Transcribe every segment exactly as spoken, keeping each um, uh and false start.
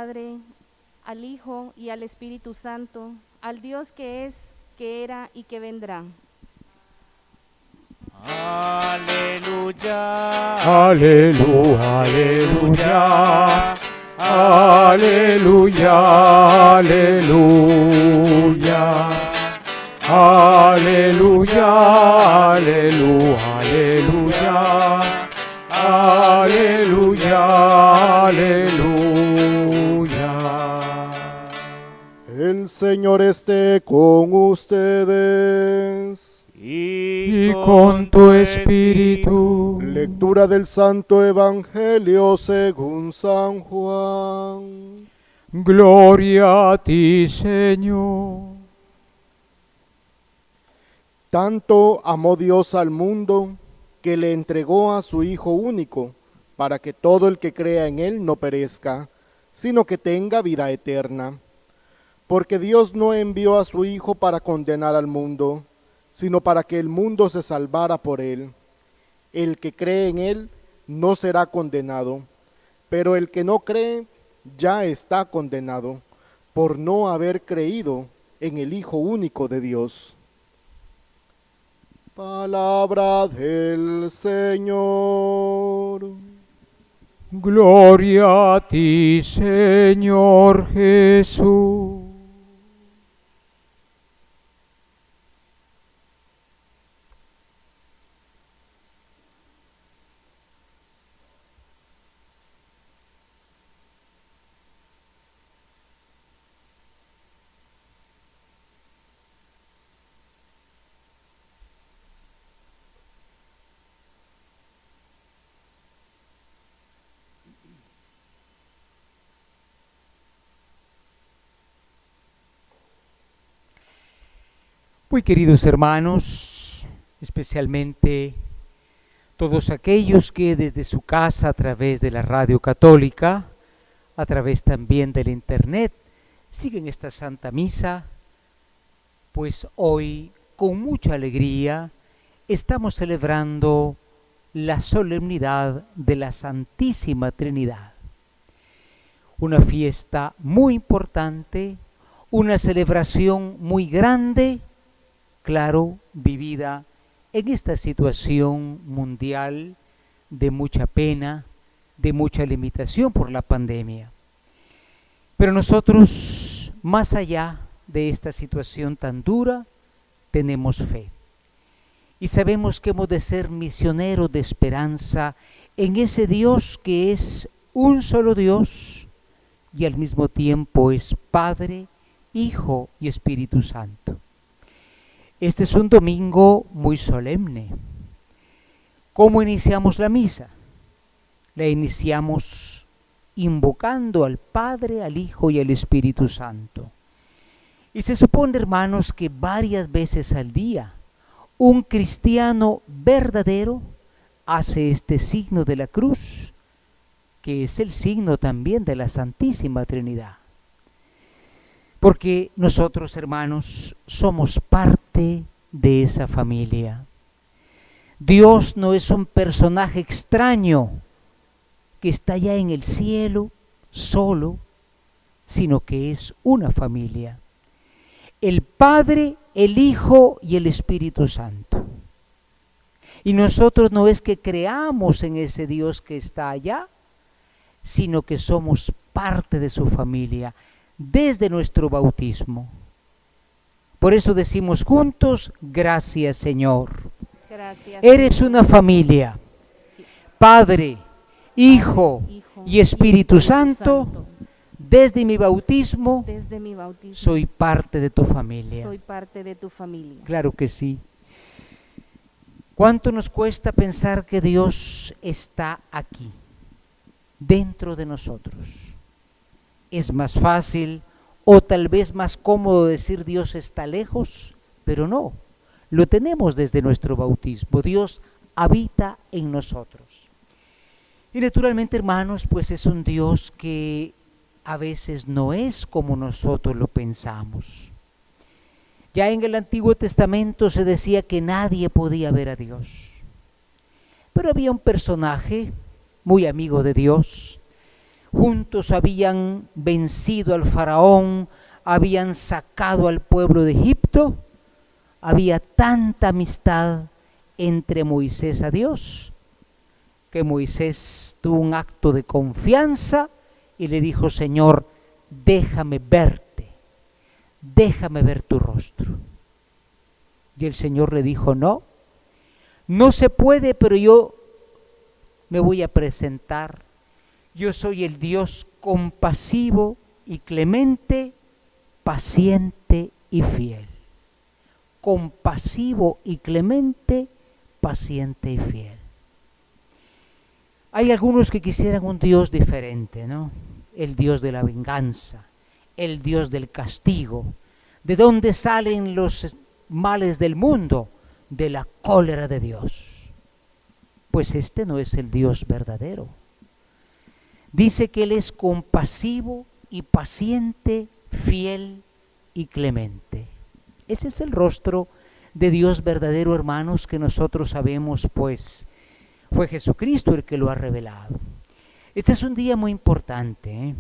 Padre, al Hijo y al Espíritu Santo, al Dios que es, que era y que vendrá. Aleluya, Aleluya, aleluya, aleluya, aleluya, aleluya, aleluya, aleluya, aleluya, aleluya. El Señor esté con ustedes. Y con tu espíritu. Lectura del Santo Evangelio según San Juan. Gloria a ti, Señor. Tanto amó Dios al mundo que le entregó a su Hijo único, para que todo el que crea en Él no perezca, sino que tenga vida eterna. Porque Dios no envió a su Hijo para condenar al mundo, sino para que el mundo se salvara por Él. El que cree en Él no será condenado, pero el que no cree ya está condenado, por no haber creído en el Hijo único de Dios. Palabra del Señor. Gloria a ti, Señor Jesús. Muy queridos hermanos, especialmente todos aquellos que desde su casa a través de la radio católica, a través también del internet, siguen esta Santa Misa, pues hoy con mucha alegría estamos celebrando la solemnidad de la Santísima Trinidad. Una fiesta muy importante, una celebración muy grande, claro, vivida en esta situación mundial de mucha pena, de mucha limitación por la pandemia. Pero nosotros, más allá de esta situación tan dura, tenemos fe. Y sabemos que hemos de ser misioneros de esperanza en ese Dios que es un solo Dios y al mismo tiempo es Padre, Hijo y Espíritu Santo. Este es un domingo muy solemne. ¿Cómo iniciamos la misa? La iniciamos invocando al Padre, al Hijo y al Espíritu Santo. Y se supone, hermanos, que varias veces al día un cristiano verdadero hace este signo de la cruz, que es el signo también de la Santísima Trinidad. Porque nosotros, hermanos, somos parte de esa familia. Dios no es un personaje extraño que está allá en el cielo solo, sino que es una familia. El Padre, el Hijo y el Espíritu Santo. Y nosotros no es que creamos en ese Dios que está allá, sino que somos parte de su familia desde nuestro bautismo. Por eso decimos juntos, gracias Señor. Gracias, Eres Señor. una familia, Padre, Hijo Hijo y Espíritu Santo. Santo. Desde mi bautismo Desde mi bautismo soy parte de tu familia. soy parte de tu familia. Claro que sí. ¿Cuánto nos cuesta pensar que Dios está aquí, dentro de nosotros? Es más fácil o tal vez más cómodo decir Dios está lejos, pero no, lo tenemos desde nuestro bautismo. Dios habita en nosotros. Y naturalmente, hermanos, pues es un Dios que a veces no es como nosotros lo pensamos. Ya en el Antiguo Testamento se decía que nadie podía ver a Dios. Pero había un personaje muy amigo de Dios, juntos habían vencido al faraón, habían sacado al pueblo de Egipto. Había tanta amistad entre Moisés a Dios, que Moisés tuvo un acto de confianza y le dijo: Señor, déjame verte, déjame ver tu rostro. Y el Señor le dijo: no, no se puede, pero yo me voy a presentar. Yo soy el Dios compasivo y clemente, paciente y fiel. Compasivo y clemente, paciente y fiel. Hay algunos que quisieran un Dios diferente, ¿no? El Dios de la venganza, el Dios del castigo. ¿De dónde salen los males del mundo? De la cólera de Dios. Pues este no es el Dios verdadero. Dice que Él es compasivo y paciente, fiel y clemente. Ese es el rostro de Dios verdadero, hermanos, que nosotros sabemos, pues fue Jesucristo el que lo ha revelado. Este es un día muy importante, ¿eh?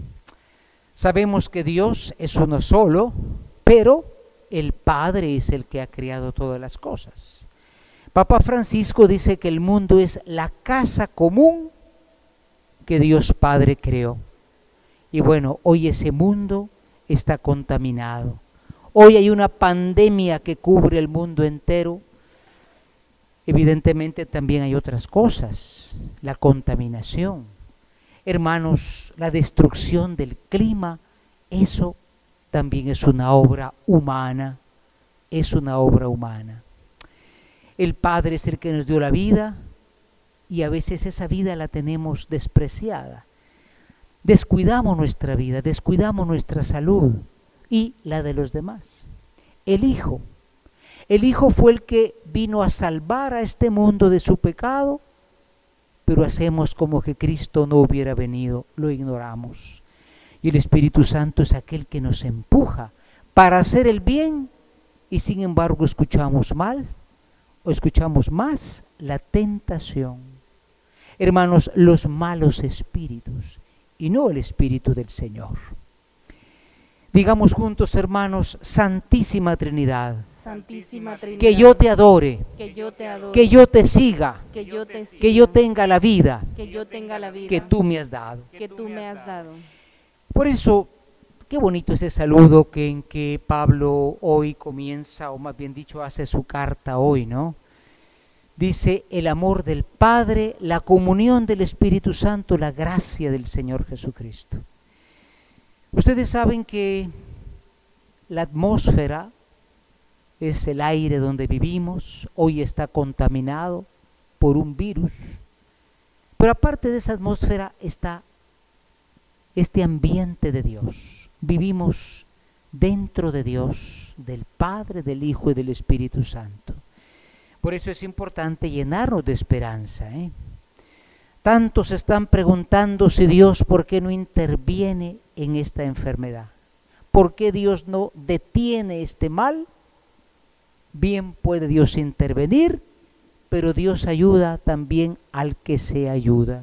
Sabemos que Dios es uno solo, pero el Padre es el que ha creado todas las cosas. Papa Francisco dice que el mundo es la casa común que Dios Padre creó. Y bueno, hoy ese mundo está contaminado. Hoy hay una pandemia que cubre el mundo entero. Evidentemente también hay otras cosas, la contaminación. Hermanos, la destrucción del clima, eso también es una obra humana, es una obra humana. El Padre es el que nos dio la vida y a veces esa vida la tenemos despreciada. Descuidamos nuestra vida, descuidamos nuestra salud y la de los demás. El Hijo, el Hijo fue el que vino a salvar a este mundo de su pecado, pero hacemos como que Cristo no hubiera venido, lo ignoramos. Y el Espíritu Santo es aquel que nos empuja para hacer el bien y sin embargo escuchamos mal o escuchamos más la tentación. Hermanos, los malos espíritus y no el Espíritu del Señor. Digamos juntos, hermanos: Santísima Trinidad, Santísima Trinidad, que yo te adore, que yo te adore, que yo te siga, que yo te siga, que yo tenga la vida que yo tenga la vida que tú me has dado. que tú me has dado. Por eso, qué bonito ese saludo que en que Pablo hoy comienza, o más bien dicho, hace su carta hoy, ¿no? Dice: el amor del Padre, la comunión del Espíritu Santo, la gracia del Señor Jesucristo. Ustedes saben que la atmósfera es el aire donde vivimos, hoy está contaminado por un virus, pero aparte de esa atmósfera está este ambiente de Dios. Vivimos dentro de Dios, del Padre, del Hijo y del Espíritu Santo. Por eso es importante llenarnos de esperanza, ¿eh? Tantos están preguntando si Dios, ¿por qué no interviene en esta enfermedad? ¿Por qué Dios no detiene este mal? Bien puede Dios intervenir, pero Dios ayuda también al que se ayuda.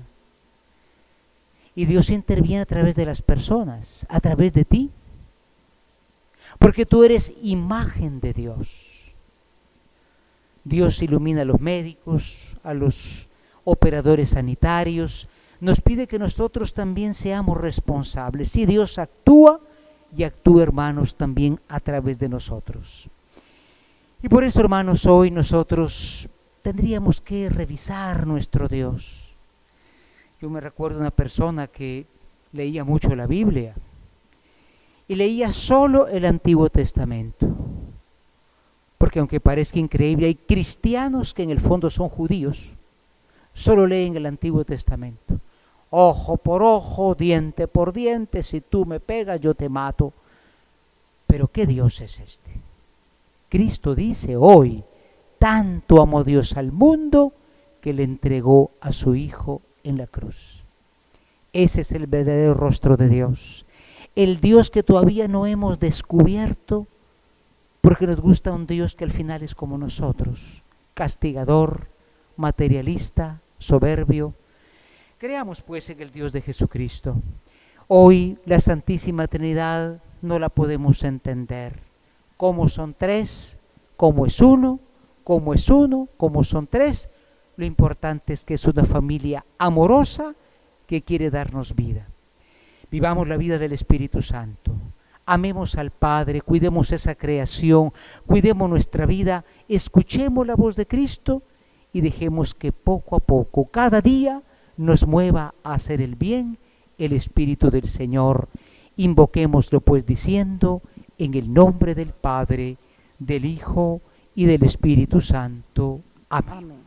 Y Dios interviene a través de las personas, a través de ti, porque tú eres imagen de Dios. Dios ilumina a los médicos, a los operadores sanitarios, nos pide que nosotros también seamos responsables. Si Dios actúa, y actúa, hermanos, también a través de nosotros. Y por eso, hermanos, hoy nosotros tendríamos que revisar nuestro Dios. Yo me recuerdo de una persona que leía mucho la Biblia y leía solo el Antiguo Testamento. Porque aunque parezca increíble, hay cristianos que en el fondo son judíos, solo leen el Antiguo Testamento. Ojo por ojo, diente por diente, si tú me pegas yo te mato. Pero ¿qué Dios es este? Cristo dice hoy: tanto amó Dios al mundo que le entregó a su Hijo en la cruz. Ese es el verdadero rostro de Dios. El Dios que todavía no hemos descubierto, porque nos gusta un Dios que al final es como nosotros, castigador, materialista, soberbio. Creamos pues en el Dios de Jesucristo. Hoy la Santísima Trinidad no la podemos entender. ¿Cómo son tres? ¿Cómo es uno? ¿Cómo es uno? ¿Cómo son tres? Lo importante es que es una familia amorosa que quiere darnos vida. Vivamos la vida del Espíritu Santo. Amemos al Padre, cuidemos esa creación, cuidemos nuestra vida, escuchemos la voz de Cristo y dejemos que poco a poco, cada día, nos mueva a hacer el bien el Espíritu del Señor. Invoquémoslo pues diciendo, en el nombre del Padre, del Hijo y del Espíritu Santo. Amén. Amén.